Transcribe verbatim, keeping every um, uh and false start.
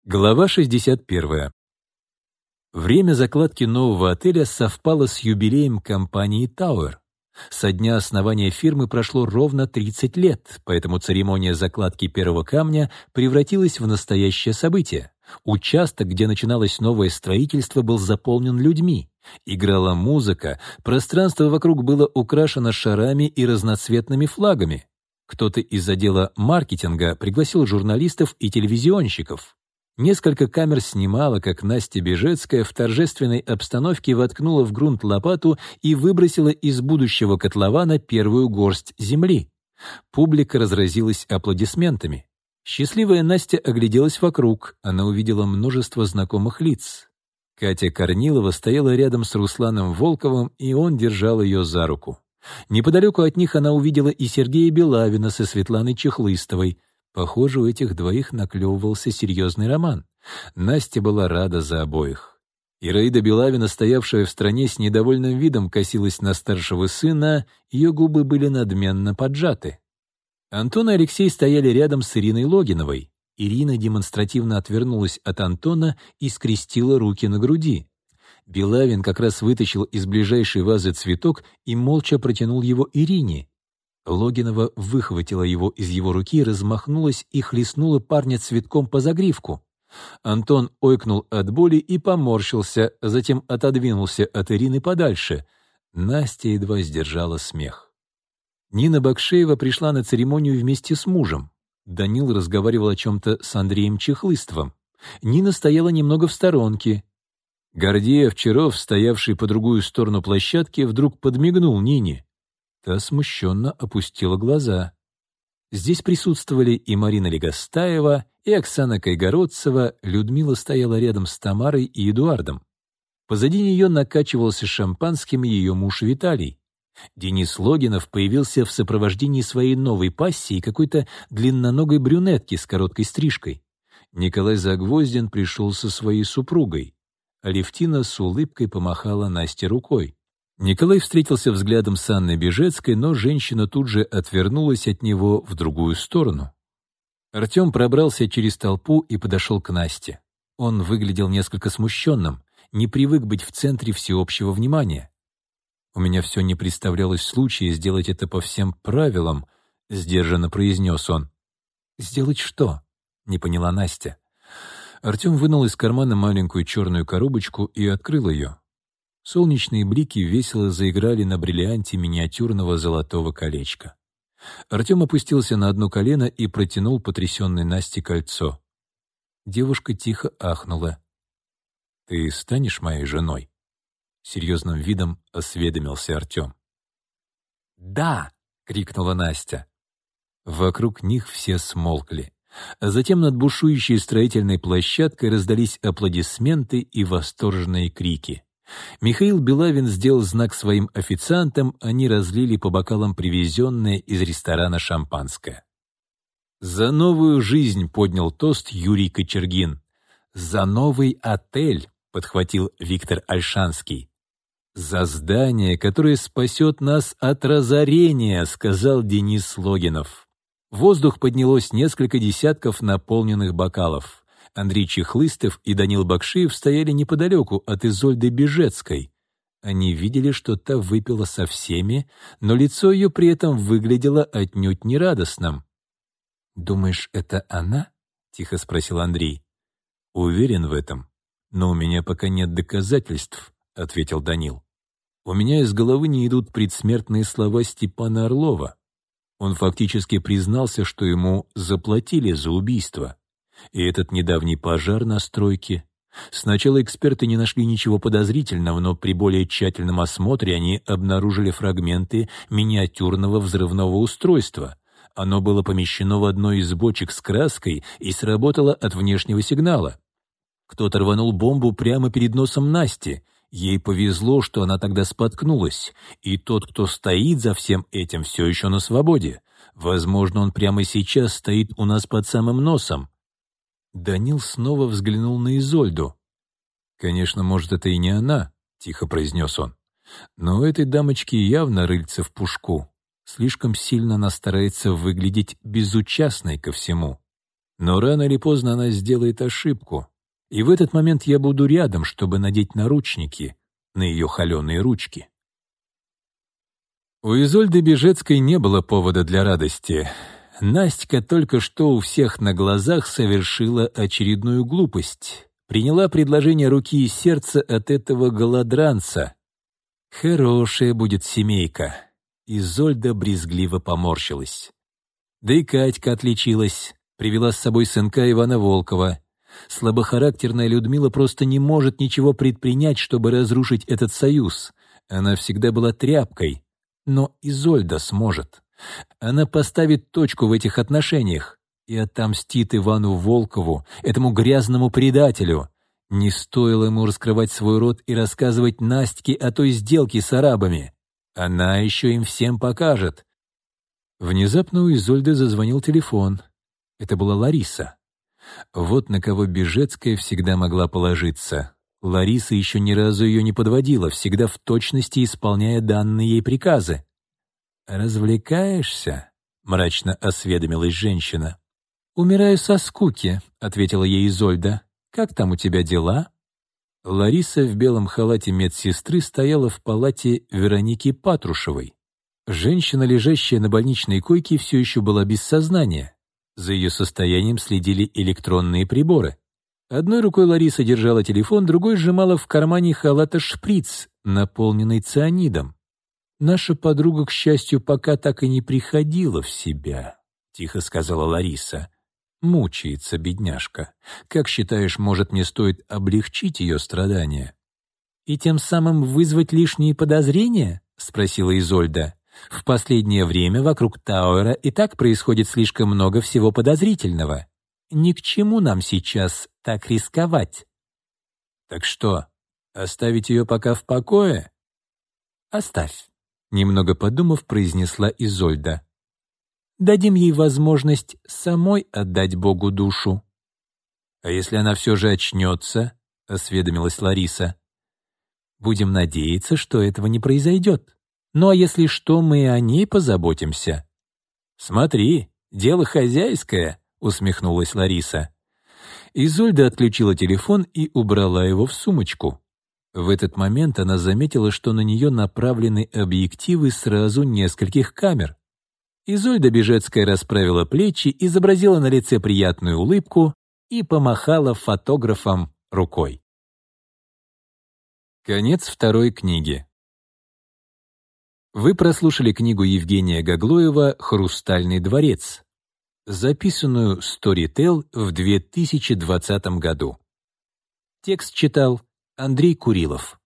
Глава шестьдесят первая. Время закладки нового отеля совпало с юбилеем компании Тауэр. Со дня основания фирмы прошло ровно тридцать лет, поэтому церемония закладки первого камня превратилась в настоящее событие. Участок, где начиналось новое строительство, был заполнен людьми. Играла музыка, пространство вокруг было украшено шарами и разноцветными флагами. Кто-то из отдела маркетинга пригласил журналистов и телевизионщиков. Несколько камер снимало, как Настя Бежецкая в торжественной обстановке воткнула в грунт лопату и выбросила из будущего котлована первую горсть земли. Публика разразилась аплодисментами. Счастливая Настя огляделась вокруг, она увидела множество знакомых лиц. Катя Корнилова стояла рядом с Русланом Волковым, и он держал ее за руку. Неподалеку от них она увидела и Сергея Белавина со Светланой Чехлыстовой. Похоже, у этих двоих наклевывался серьезный роман. Настя была рада за обоих. Ираида Белавина, стоявшая в стороне с недовольным видом, косилась на старшего сына, ее губы были надменно поджаты. Антон и Алексей стояли рядом с Ириной Логиновой. Ирина демонстративно отвернулась от Антона и скрестила руки на груди. Белавин как раз вытащил из ближайшей вазы цветок и молча протянул его Ирине. Логинова выхватила его из его руки, размахнулась и хлестнула парня цветком по загривку. Антон ойкнул от боли и поморщился, затем отодвинулся от Ирины подальше. Настя едва сдержала смех. Нина Бакшеева пришла на церемонию вместе с мужем. Данил разговаривал о чем-то с Андреем Чехлыстовым. Нина стояла немного в сторонке. Гордеев Чаров, стоявший по другую сторону площадки, вдруг подмигнул Нине. Та смущенно опустила глаза. Здесь присутствовали и Марина Легостаева, и Оксана Кайгородцева, Людмила стояла рядом с Тамарой и Эдуардом. Позади нее накачивался шампанским ее муж Виталий. Денис Логинов появился в сопровождении своей новой пассии, какой-то длинноногой брюнетки с короткой стрижкой. Николай Загвоздин пришел со своей супругой. Алевтина с улыбкой помахала Насте рукой. Николай встретился взглядом с Анной Бежецкой, но женщина тут же отвернулась от него в другую сторону. Артем пробрался через толпу и подошел к Насте. Он выглядел несколько смущенным, не привык быть в центре всеобщего внимания. «У меня все не представлялось случая сделать это по всем правилам», — сдержанно произнес он. «Сделать что?» — не поняла Настя. Артем вынул из кармана маленькую черную коробочку и открыл ее. Солнечные блики весело заиграли на бриллианте миниатюрного золотого колечка. Артем опустился на одно колено и протянул потрясенной Насте кольцо. Девушка тихо ахнула. «Ты станешь моей женой?» Серьезным видом осведомился Артем. «Да!» — крикнула Настя. Вокруг них все смолкли. А затем над бушующей строительной площадкой раздались аплодисменты и восторженные крики. Михаил Белавин сделал знак своим официантам, они разлили по бокалам привезенное из ресторана шампанское. «За новую жизнь» поднял тост Юрий Кочергин. «За новый отель» подхватил Виктор Ольшанский. «За здание, которое спасет нас от разорения», сказал Денис Логинов. В воздух поднялось несколько десятков наполненных бокалов. Андрей Чехлыстов и Данил Бакшеев стояли неподалеку от Изольды Бежецкой. Они видели, что та выпила со всеми, но лицо ее при этом выглядело отнюдь нерадостным. «Думаешь, это она?» — тихо спросил Андрей. «Уверен в этом, но у меня пока нет доказательств», — ответил Данил. «У меня из головы не идут предсмертные слова Степана Орлова. Он фактически признался, что ему заплатили за убийство. И этот недавний пожар на стройке. Сначала эксперты не нашли ничего подозрительного, но при более тщательном осмотре они обнаружили фрагменты миниатюрного взрывного устройства. Оно было помещено в одной из бочек с краской и сработало от внешнего сигнала. Кто-то рванул бомбу прямо перед носом Насти. Ей повезло, что она тогда споткнулась, и тот, кто стоит за всем этим, все еще на свободе. Возможно, он прямо сейчас стоит у нас под самым носом». Данил снова взглянул на Изольду. «Конечно, может, это и не она», — тихо произнес он. «Но у этой дамочки явно рыльце в пушку. Слишком сильно она старается выглядеть безучастной ко всему. Но рано или поздно она сделает ошибку, и в этот момент я буду рядом, чтобы надеть наручники на ее холеные ручки. У Изольды Бежецкой не было повода для радости. Настя только что у всех на глазах совершила очередную глупость. Приняла предложение руки и сердца от этого голодранца. Хорошая будет семейка. Изольда брезгливо поморщилась. Да и Катька отличилась. Привела с собой сынка Ивана Волкова. Слабохарактерная Людмила просто не может ничего предпринять, чтобы разрушить этот союз. Она всегда была тряпкой. Но Изольда сможет. Она поставит точку в этих отношениях и отомстит Ивану Волкову, этому грязному предателю. Не стоило ему раскрывать свой рот и рассказывать Настьке о той сделке с арабами. Она еще им всем покажет. Внезапно у Изольды зазвонил телефон. Это была Лариса. Вот на кого Бежецкая всегда могла положиться. Лариса еще ни разу ее не подводила, всегда в точности исполняя данные ей приказы. «Развлекаешься?» — мрачно осведомилась женщина. «Умираю со скуки», — ответила ей Изольда. «Как там у тебя дела?» Лариса в белом халате медсестры стояла в палате Вероники Патрушевой. Женщина, лежащая на больничной койке, все еще была без сознания. За ее состоянием следили электронные приборы. Одной рукой Лариса держала телефон, другой сжимала в кармане халата шприц, наполненный цианидом. «Наша подруга, к счастью, пока так и не приходила в себя», — тихо сказала Лариса. «Мучается бедняжка. Как считаешь, может, мне стоит облегчить ее страдания?» «И тем самым вызвать лишние подозрения?» — спросила Изольда. «В последнее время вокруг Тауэра и так происходит слишком много всего подозрительного. Ни к чему нам сейчас так рисковать». «Так что, оставить ее пока в покое?» «Оставь», — немного подумав, произнесла Изольда. «Дадим ей возможность самой отдать Богу душу». «А если она все же очнется?» — осведомилась Лариса. «Будем надеяться, что этого не произойдет. Ну а если что, мы и о ней позаботимся». «Смотри, дело хозяйское», — усмехнулась Лариса. Изольда отключила телефон и убрала его в сумочку. В этот момент она заметила, что на нее направлены объективы сразу нескольких камер. Изольда Бежецкая расправила плечи, изобразила на лице приятную улыбку и помахала фотографам рукой. Конец второй книги. Вы прослушали книгу Евгения Гаглоева «Хрустальный дворец», записанную Storytel в две тысячи двадцатом году. Текст читал Андрей Курилов.